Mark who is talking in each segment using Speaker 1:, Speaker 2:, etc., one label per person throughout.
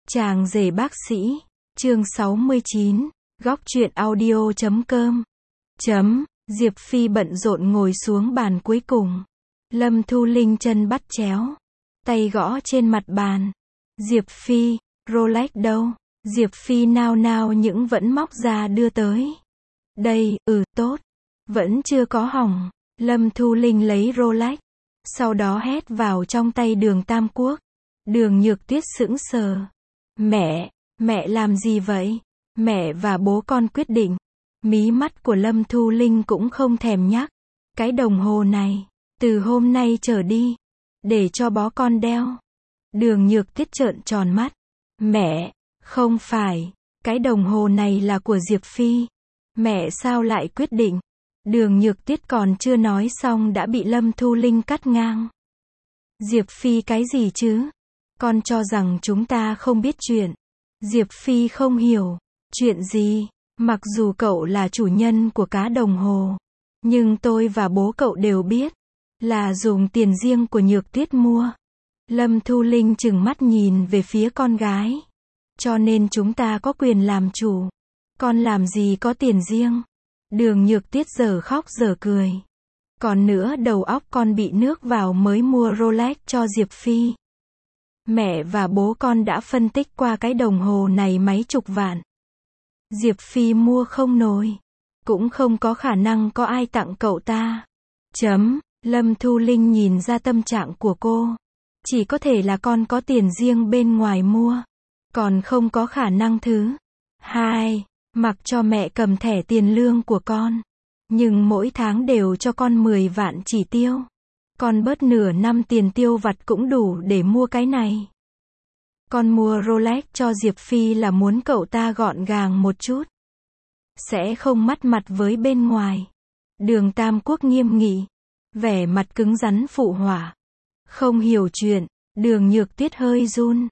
Speaker 1: Chàng rể bác sĩ, chương 69, góc truyện audio.com. Diệp Phi bận rộn ngồi xuống bàn cuối cùng. Lâm Thu Linh chân bắt chéo, tay gõ trên mặt bàn. Diệp Phi, Rolex đâu? Diệp Phi nao nao những vẫn móc ra đưa tới. Đây, tốt. Vẫn chưa có hỏng. Lâm Thu Linh lấy Rolex, sau đó hét vào trong tay Đường Tam Quốc. Đường Nhược Tuyết sững sờ. Mẹ làm gì vậy? Mẹ và bố con quyết định. Mí mắt của Lâm Thu Linh cũng không thèm nhắc. Cái đồng hồ này, từ hôm nay trở đi, để cho bó con đeo. Đường Nhược Tuyết trợn tròn mắt. Mẹ, không phải, cái đồng hồ này là của Diệp Phi. Mẹ sao lại quyết định? Đường Nhược Tuyết còn chưa nói xong đã bị Lâm Thu Linh cắt ngang. Diệp Phi cái gì chứ? Con cho rằng chúng ta không biết chuyện. Diệp Phi không hiểu. Chuyện gì? Mặc dù cậu là chủ nhân của cá đồng hồ, nhưng tôi và bố cậu đều biết, là dùng tiền riêng của Nhược Tuyết mua. Lâm Thu Linh trừng mắt nhìn về phía con gái. Cho nên chúng ta có quyền làm chủ. Con làm gì có tiền riêng? Đường Nhược Tuyết giờ khóc giờ cười. Còn nữa đầu óc con bị nước vào mới mua Rolex cho Diệp Phi. Mẹ và bố con đã phân tích qua cái đồng hồ này mấy chục vạn. Diệp Phi mua không nổi. Cũng không có khả năng có ai tặng cậu ta. Lâm Thu Linh nhìn ra tâm trạng của cô. Chỉ có thể là con có tiền riêng bên ngoài mua. Còn không có khả năng thứ hai, mặc cho mẹ cầm thẻ tiền lương của con. Nhưng mỗi tháng đều cho con 10 vạn chỉ tiêu. Con bớt nửa năm tiền tiêu vặt cũng đủ để mua cái này. Con mua Rolex cho Diệp Phi là muốn cậu ta gọn gàng một chút. Sẽ không mất mặt với bên ngoài. Đường Tam Quốc nghiêm nghị. Vẻ mặt cứng rắn phụ họa. Không hiểu chuyện. Đường Nhược Tuyết hơi run.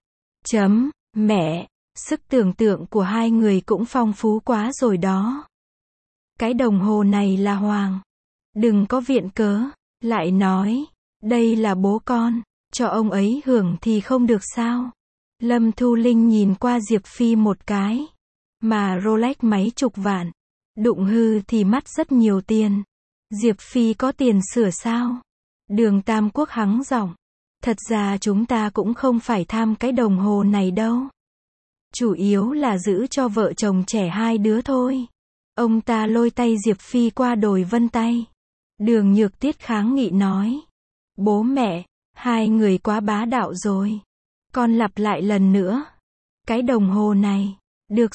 Speaker 1: Mẹ, sức tưởng tượng của hai người cũng phong phú quá rồi đó. Cái đồng hồ này là hoàng. Đừng có viện cớ. Lại nói, đây là bố con, cho ông ấy hưởng thì không được sao? Lâm Thu Linh nhìn qua Diệp Phi một cái. Mà Rolex mấy chục vạn. Đụng hư thì mất rất nhiều tiền. Diệp Phi có tiền sửa sao? Đường Tam Quốc hắng giọng. Thật ra chúng ta cũng không phải tham cái đồng hồ này đâu. Chủ yếu là giữ cho vợ chồng trẻ hai đứa thôi. Ông ta lôi tay Diệp Phi qua đồi vân tay. Đường Nhược Tuyết kháng nghị nói. Bố mẹ, hai người quá bá đạo rồi. Con lặp lại lần nữa. Cái đồng hồ này. Được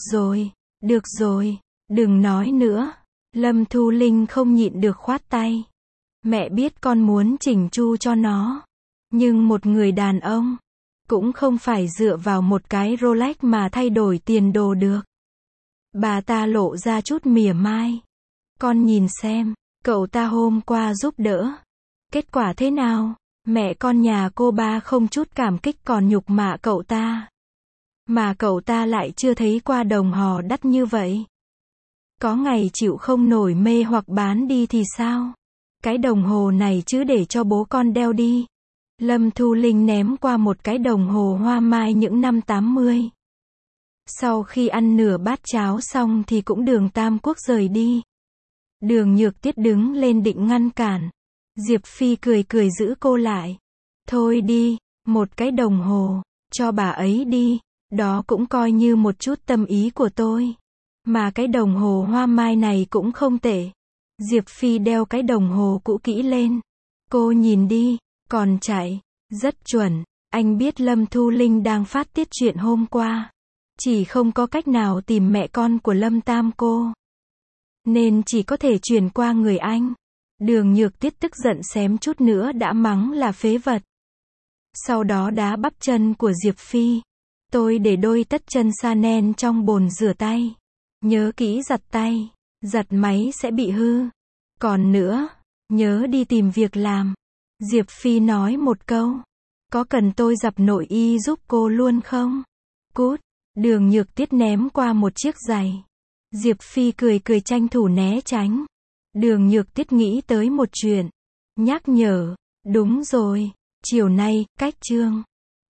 Speaker 1: rồi, đừng nói nữa. Lâm Thu Linh không nhịn được khoát tay. Mẹ biết con muốn chỉnh chu cho nó. Nhưng một người đàn ông cũng không phải dựa vào một cái Rolex mà thay đổi tiền đồ được. Bà ta lộ ra chút mỉa mai. Con nhìn xem, cậu ta hôm qua giúp đỡ. Kết quả thế nào? Mẹ con nhà cô ba không chút cảm kích còn nhục mạ cậu ta. Mà cậu ta lại chưa thấy qua đồng hồ đắt như vậy. Có ngày chịu không nổi mê hoặc bán đi thì sao? Cái đồng hồ này chứ để cho bố con đeo đi. Lâm Thu Linh ném qua một cái đồng hồ hoa mai những năm 80. Sau khi ăn nửa bát cháo xong thì cũng Đường Tam Quốc rời đi. Đường Nhược Tuyết đứng lên định ngăn cản. Diệp Phi cười cười giữ cô lại. Thôi đi, một cái đồng hồ, cho bà ấy đi, đó cũng coi như một chút tâm ý của tôi. Mà cái đồng hồ hoa mai này cũng không tệ. Diệp Phi đeo cái đồng hồ cũ kỹ lên. Cô nhìn đi, còn chạy, rất chuẩn. Anh biết Lâm Thu Linh đang phát tiết chuyện hôm qua. Chỉ không có cách nào tìm mẹ con của Lâm Tam cô. Nên chỉ có thể chuyển qua người anh. Đường Nhược Tuyết tức giận xém chút nữa đã mắng là phế vật. Sau đó đá bắp chân của Diệp Phi. Tôi để đôi tất chân Chanel trong bồn rửa tay. Nhớ kỹ giặt tay, giặt máy sẽ bị hư. Còn nữa, nhớ đi tìm việc làm. Diệp Phi nói một câu. Có cần tôi giặt nội y giúp cô luôn không? Cút. Đường Nhược Tuyết ném qua một chiếc giày. Diệp Phi cười cười tranh thủ né tránh. Đường Nhược Tuyết nghĩ tới một chuyện. Nhắc nhở. Đúng rồi, chiều nay, cách chương